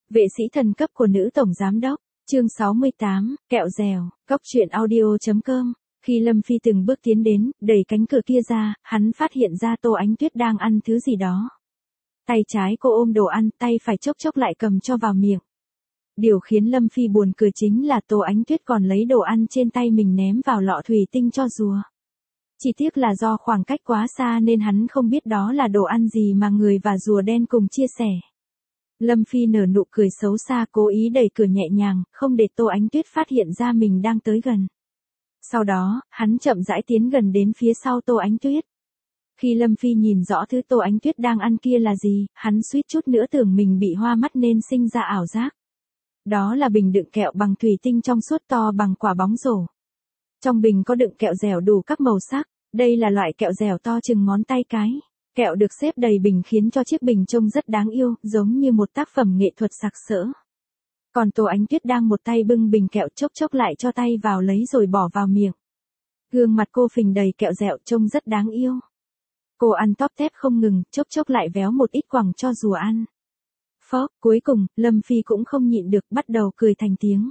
Vệ sĩ thần cấp của nữ tổng giám đốc, chương 68, kẹo dẻo, Cóc truyện audio.com. Khi Lâm Phi từng bước tiến đến, đẩy cánh cửa kia ra, hắn phát hiện ra Tô Ánh Tuyết đang ăn thứ gì đó. Tay trái cô ôm đồ ăn, tay phải chốc chốc lại cầm cho vào miệng. Điều khiến Lâm Phi buồn cười chính là Tô Ánh Tuyết còn lấy đồ ăn trên tay mình ném vào lọ thủy tinh cho rùa. Chỉ tiếc là do khoảng cách quá xa nên hắn không biết đó là đồ ăn gì mà người và rùa đen cùng chia sẻ. Lâm Phi nở nụ cười xấu xa, cố ý đẩy cửa nhẹ nhàng, không để Tô Ánh Tuyết phát hiện ra mình đang tới gần. Sau đó, hắn chậm rãi tiến gần đến phía sau Tô Ánh Tuyết. Khi Lâm Phi nhìn rõ thứ Tô Ánh Tuyết đang ăn kia là gì, hắn suýt chút nữa tưởng mình bị hoa mắt nên sinh ra ảo giác. Đó là bình đựng kẹo bằng thủy tinh trong suốt to bằng quả bóng rổ. Trong bình có đựng kẹo dẻo đủ các màu sắc, đây là loại kẹo dẻo to chừng ngón tay cái. Kẹo được xếp đầy bình khiến cho chiếc bình trông rất đáng yêu, giống như một tác phẩm nghệ thuật sặc sỡ. Còn Tô Ánh Tuyết đang một tay bưng bình kẹo, chốc chốc lại cho tay vào lấy rồi bỏ vào miệng. Gương mặt cô phình đầy kẹo dẻo trông rất đáng yêu. Cô ăn tóp tép không ngừng, chốc chốc lại véo một ít quẳng cho rùa ăn. Phốc, cuối cùng, Lâm Phi cũng không nhịn được, bắt đầu cười thành tiếng.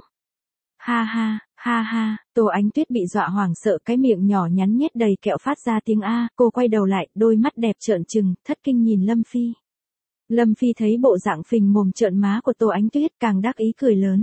Ha ha, ha ha, Tô Ánh Tuyết bị dọa hoảng sợ, cái miệng nhỏ nhắn nhét đầy kẹo phát ra tiếng A, cô quay đầu lại, đôi mắt đẹp trợn trừng, thất kinh nhìn Lâm Phi. Lâm Phi thấy bộ dạng phình mồm trợn má của Tô Ánh Tuyết càng đắc ý cười lớn.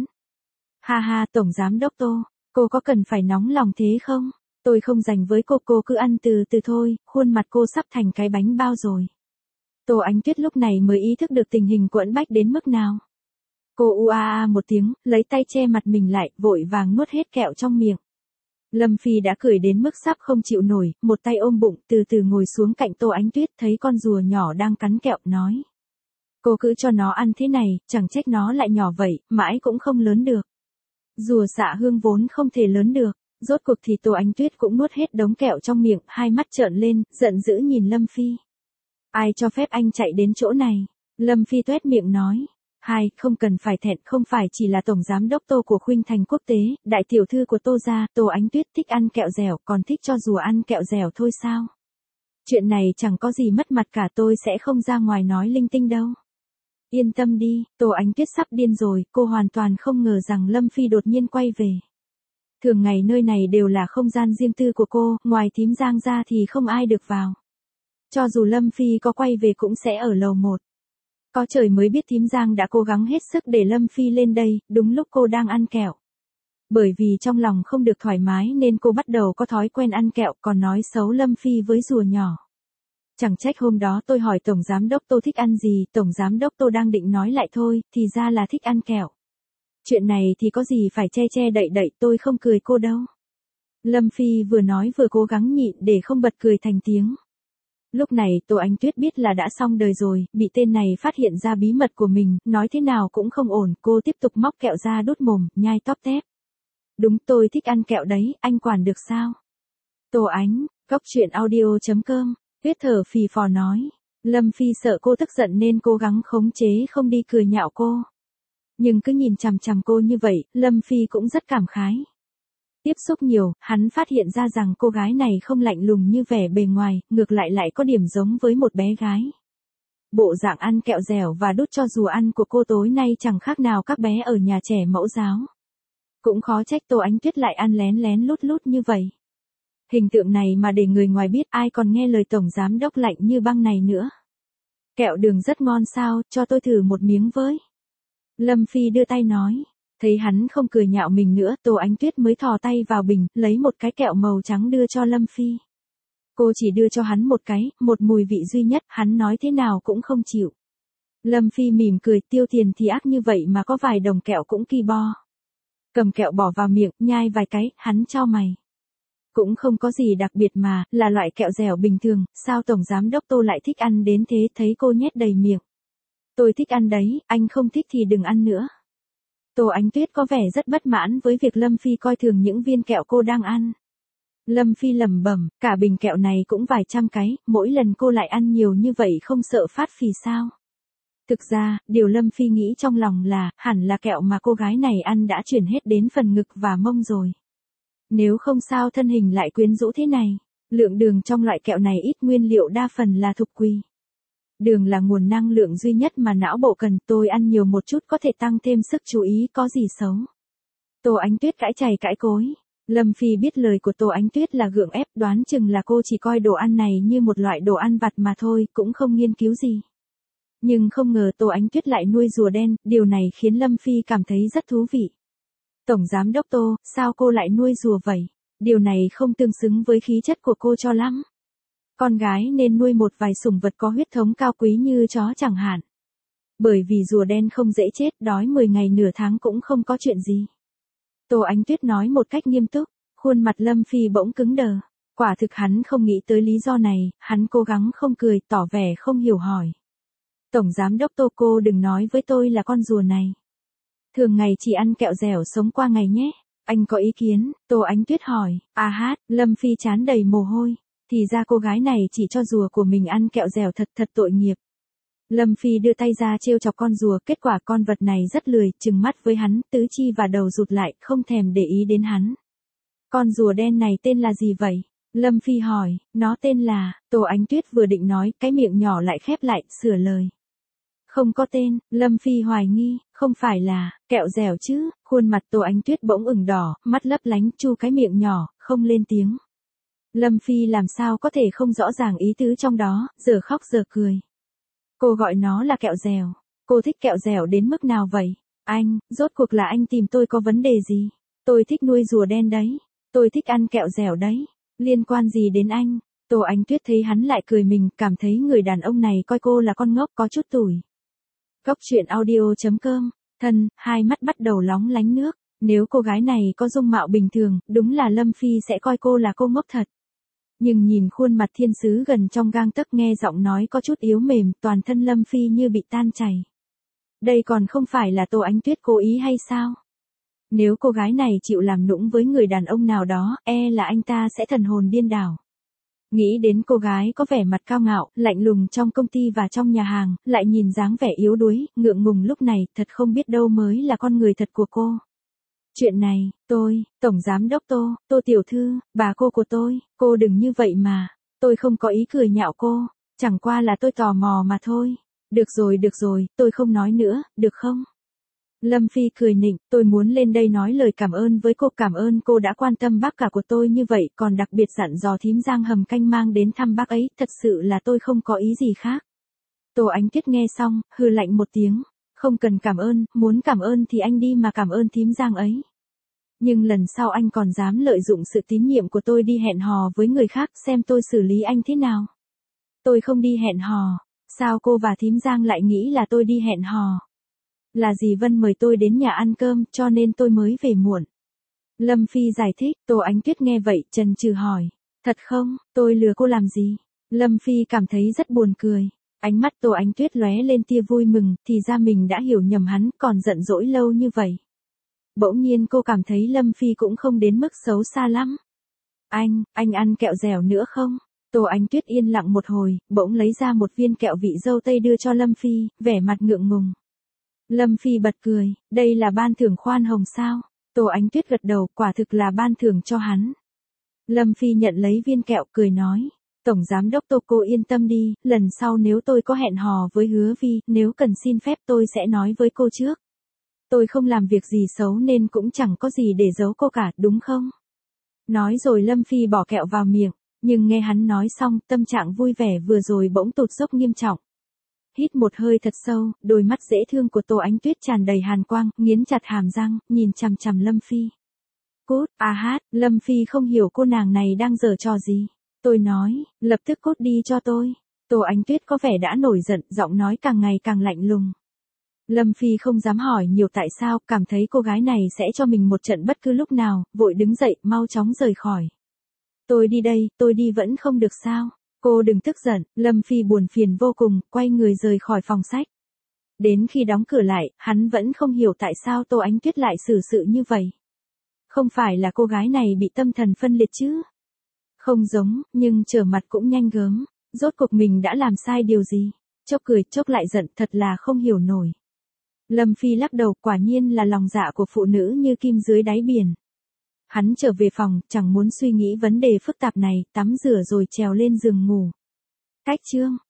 Ha ha, tổng giám đốc Tô, cô có cần phải nóng lòng thế không? Tôi không dành với cô cứ ăn từ từ thôi, khuôn mặt cô sắp thành cái bánh bao rồi. Tô Ánh Tuyết lúc này mới ý thức được tình hình quẫn bách đến mức nào. Cô a một tiếng, lấy tay che mặt mình lại, vội vàng nuốt hết kẹo trong miệng. Lâm Phi đã cười đến mức sắp không chịu nổi, một tay ôm bụng, từ từ ngồi xuống cạnh Tô Ánh Tuyết, thấy con rùa nhỏ đang cắn kẹo, nói. Cô cứ cho nó ăn thế này, chẳng trách nó lại nhỏ vậy, mãi cũng không lớn được. Rùa Dạ Hương vốn không thể lớn được, rốt cuộc thì Tô Ánh Tuyết cũng nuốt hết đống kẹo trong miệng, hai mắt trợn lên, giận dữ nhìn Lâm Phi. Ai cho phép anh chạy đến chỗ này? Lâm Phi tuét miệng nói. Không cần phải thẹn, không phải chỉ là tổng giám đốc Tô của Khuynh Thành Quốc tế, đại tiểu thư của Tô gia, Tô Ánh Tuyết thích ăn kẹo dẻo, còn thích cho rùa ăn kẹo dẻo thôi sao? Chuyện này chẳng có gì mất mặt cả, tôi sẽ không ra ngoài nói linh tinh đâu. Yên tâm đi, Tô Ánh Tuyết sắp điên rồi, cô hoàn toàn không ngờ rằng Lâm Phi đột nhiên quay về. Thường ngày nơi này đều là không gian riêng tư của cô, ngoài thím Giang ra thì không ai được vào. Cho dù Lâm Phi có quay về cũng sẽ ở lầu 1. Có trời mới biết thím Giang đã cố gắng hết sức để Lâm Phi lên đây, đúng lúc cô đang ăn kẹo. Bởi vì trong lòng không được thoải mái nên cô bắt đầu có thói quen ăn kẹo, còn nói xấu Lâm Phi với rùa nhỏ. Chẳng trách hôm đó tôi hỏi tổng giám đốc Tô thích ăn gì, tổng giám đốc Tô đang định nói lại thôi, thì ra là thích ăn kẹo. Chuyện này thì có gì phải che đậy, tôi không cười cô đâu. Lâm Phi vừa nói vừa cố gắng nhịn để không bật cười thành tiếng. Lúc này Tô Ánh Tuyết biết là đã xong đời rồi, bị tên này phát hiện ra bí mật của mình, nói thế nào cũng không ổn, cô tiếp tục móc kẹo ra đút mồm, nhai tóp tép. Đúng, tôi thích ăn kẹo đấy, anh quản được sao? Tô Ánh, Cóc truyện audio.com, Tuyết thở phì phò nói. Lâm Phi sợ cô tức giận nên cố gắng khống chế không đi cười nhạo cô. Nhưng cứ nhìn chằm chằm cô như vậy, Lâm Phi cũng rất cảm khái. Tiếp xúc nhiều, hắn phát hiện ra rằng cô gái này không lạnh lùng như vẻ bề ngoài, ngược lại có điểm giống với một bé gái. Bộ dạng ăn kẹo dẻo và đút cho rùa ăn của cô tối nay chẳng khác nào các bé ở nhà trẻ mẫu giáo. Cũng khó trách Tô Ánh Tuyết lại ăn lén lén lút lút như vậy. Hình tượng này mà để người ngoài biết, ai còn nghe lời tổng giám đốc lạnh như băng này nữa. Kẹo đường rất ngon sao, cho tôi thử một miếng với. Lâm Phi đưa tay nói. Thấy hắn không cười nhạo mình nữa, Tô Ánh Tuyết mới thò tay vào bình, lấy một cái kẹo màu trắng đưa cho Lâm Phi. Cô chỉ đưa cho hắn một cái, một mùi vị duy nhất, hắn nói thế nào cũng không chịu. Lâm Phi mỉm cười, tiêu tiền thì ác như vậy mà có vài đồng kẹo cũng ki bo. Cầm kẹo bỏ vào miệng, nhai vài cái, hắn chau mày. Cũng không có gì đặc biệt mà, là loại kẹo dẻo bình thường, sao tổng giám đốc Tô lại thích ăn đến thế, thấy cô nhét đầy miệng. Tôi thích ăn đấy, anh không thích thì đừng ăn nữa. Tô Ánh Tuyết có vẻ rất bất mãn với việc Lâm Phi coi thường những viên kẹo cô đang ăn. Lâm Phi lẩm bẩm, cả bình kẹo này cũng vài trăm cái, mỗi lần cô lại ăn nhiều như vậy không sợ phát phì sao? Thực ra, điều Lâm Phi nghĩ trong lòng là, hẳn là kẹo mà cô gái này ăn đã chuyển hết đến phần ngực và mông rồi. Nếu không sao thân hình lại quyến rũ thế này, lượng đường trong loại kẹo này ít, nguyên liệu đa phần là thục quỳ. Đường là nguồn năng lượng duy nhất mà não bộ cần, tôi ăn nhiều một chút có thể tăng thêm sức chú ý, có gì xấu. Tô Ánh Tuyết cãi chày cãi cối. Lâm Phi biết lời của Tô Ánh Tuyết là gượng ép, đoán chừng là cô chỉ coi đồ ăn này như một loại đồ ăn vặt mà thôi, cũng không nghiên cứu gì. Nhưng không ngờ Tô Ánh Tuyết lại nuôi rùa đen, điều này khiến Lâm Phi cảm thấy rất thú vị. Tổng giám đốc Tô, sao cô lại nuôi rùa vậy? Điều này không tương xứng với khí chất của cô cho lắm. Con gái nên nuôi một vài sủng vật có huyết thống cao quý như chó chẳng hạn. Bởi vì rùa đen không dễ chết, đói 10 ngày nửa tháng cũng không có chuyện gì. Tô Ánh Tuyết nói một cách nghiêm túc, khuôn mặt Lâm Phi bỗng cứng đờ. Quả thực hắn không nghĩ tới lý do này, hắn cố gắng không cười, tỏ vẻ không hiểu hỏi. Tổng giám đốc Tô, cô đừng nói với tôi là con rùa này. Thường ngày chỉ ăn kẹo dẻo sống qua ngày nhé. Anh có ý kiến? Tô Ánh Tuyết hỏi. À hát, Lâm Phi trán đầy mồ hôi. Thì ra cô gái này chỉ cho rùa của mình ăn kẹo dẻo, thật tội nghiệp. Lâm Phi đưa tay ra trêu chọc con rùa, kết quả con vật này rất lười, trừng mắt với hắn, tứ chi và đầu rụt lại, không thèm để ý đến hắn. Con rùa đen này tên là gì vậy? Lâm Phi hỏi. Nó tên là, Tô Ánh Tuyết vừa định nói, cái miệng nhỏ lại khép lại, sửa lời. Không có tên. Lâm Phi hoài nghi, không phải là kẹo dẻo chứ? Khuôn mặt Tô Ánh Tuyết bỗng ửng đỏ, mắt lấp lánh, chu cái miệng nhỏ, không lên tiếng. Lâm Phi làm sao có thể không rõ ràng ý tứ trong đó, giờ khóc giờ cười. Cô gọi nó là kẹo dẻo. Cô thích kẹo dẻo đến mức nào vậy? Anh, rốt cuộc là anh tìm tôi có vấn đề gì? Tôi thích nuôi rùa đen đấy. Tôi thích ăn kẹo dẻo đấy. Liên quan gì đến anh? Tô Ánh Tuyết thấy hắn lại cười mình, cảm thấy người đàn ông này coi cô là con ngốc có chút tủi. Góc truyện audio.com. Thân, hai mắt bắt đầu lóng lánh nước. Nếu cô gái này có dung mạo bình thường, đúng là Lâm Phi sẽ coi cô là cô ngốc thật. Nhưng nhìn khuôn mặt thiên sứ gần trong gang tấc, nghe giọng nói có chút yếu mềm, toàn thân Lâm Phi như bị tan chảy. Đây còn không phải là Tô Ánh Tuyết cố ý hay sao? Nếu cô gái này chịu làm nũng với người đàn ông nào đó, là anh ta sẽ thần hồn điên đảo. Nghĩ đến cô gái có vẻ mặt cao ngạo, lạnh lùng trong công ty và trong nhà hàng, lại nhìn dáng vẻ yếu đuối, ngượng ngùng lúc này, thật không biết đâu mới là con người thật của cô. Chuyện này, Tổng giám đốc Tô tiểu thư, bà cô của tôi, cô đừng như vậy mà. Tôi không có ý cười nhạo cô, chẳng qua là tôi tò mò mà thôi. Được rồi, tôi không nói nữa, được không? Lâm Phi cười nịnh, tôi muốn lên đây nói lời cảm ơn với cô, cảm ơn cô đã quan tâm bác cả của tôi như vậy, còn đặc biệt dặn dò thím Giang hầm canh mang đến thăm bác ấy, thật sự là tôi không có ý gì khác. Tô Ánh Tuyết nghe xong, hừ lạnh một tiếng, không cần cảm ơn, muốn cảm ơn thì anh đi mà cảm ơn thím Giang ấy. Nhưng lần sau anh còn dám lợi dụng sự tín nhiệm của tôi đi hẹn hò với người khác, xem tôi xử lý anh thế nào. Tôi không đi hẹn hò. Sao cô và thím Giang lại nghĩ là tôi đi hẹn hò? Là dì Vân mời tôi đến nhà ăn cơm, cho nên tôi mới về muộn. Lâm Phi giải thích. Tô Ánh Tuyết nghe vậy, chần chừ hỏi. Thật không, tôi lừa cô làm gì? Lâm Phi cảm thấy rất buồn cười. Ánh mắt Tô Ánh Tuyết lóe lên tia vui mừng, thì ra mình đã hiểu nhầm hắn, còn giận dỗi lâu như vậy. Bỗng nhiên cô cảm thấy Lâm Phi cũng không đến mức xấu xa lắm. Anh ăn kẹo dẻo nữa không? Tô Ánh Tuyết yên lặng một hồi, bỗng lấy ra một viên kẹo vị dâu tây đưa cho Lâm Phi, vẻ mặt ngượng ngùng. Lâm Phi bật cười, đây là ban thưởng khoan hồng sao? Tô Ánh Tuyết gật đầu, quả thực là ban thưởng cho hắn. Lâm Phi nhận lấy viên kẹo, cười nói. Tổng giám đốc Tô, cô yên tâm đi, lần sau nếu tôi có hẹn hò với Hứa Vi, nếu cần xin phép tôi sẽ nói với cô trước. Tôi không làm việc gì xấu nên cũng chẳng có gì để giấu cô cả, đúng không? Nói rồi Lâm Phi bỏ kẹo vào miệng, nhưng nghe hắn nói xong, tâm trạng vui vẻ vừa rồi bỗng tụt dốc nghiêm trọng. Hít một hơi thật sâu, đôi mắt dễ thương của Tô Ánh Tuyết tràn đầy hàn quang, nghiến chặt hàm răng, nhìn chằm chằm Lâm Phi. Cút, Lâm Phi không hiểu cô nàng này đang giở trò gì. Tôi nói, lập tức cút đi cho tôi. Tô Ánh Tuyết có vẻ đã nổi giận, giọng nói càng ngày càng lạnh lùng. Lâm Phi không dám hỏi nhiều tại sao, cảm thấy cô gái này sẽ cho mình một trận bất cứ lúc nào, vội đứng dậy, mau chóng rời khỏi. Tôi đi đây, tôi đi vẫn không được sao? Cô đừng tức giận. Lâm Phi buồn phiền vô cùng, quay người rời khỏi phòng sách. Đến khi đóng cửa lại, hắn vẫn không hiểu tại sao Tô Ánh Tuyết lại xử sự như vậy. Không phải là cô gái này bị tâm thần phân liệt chứ? Không giống, nhưng trở mặt cũng nhanh gớm. Rốt cuộc mình đã làm sai điều gì? Chốc cười, chốc lại giận, thật là không hiểu nổi. Lâm Phi lắc đầu, quả nhiên là lòng dạ của phụ nữ như kim dưới đáy biển. Hắn trở về phòng, chẳng muốn suy nghĩ vấn đề phức tạp này, tắm rửa rồi trèo lên giường ngủ. Cách chương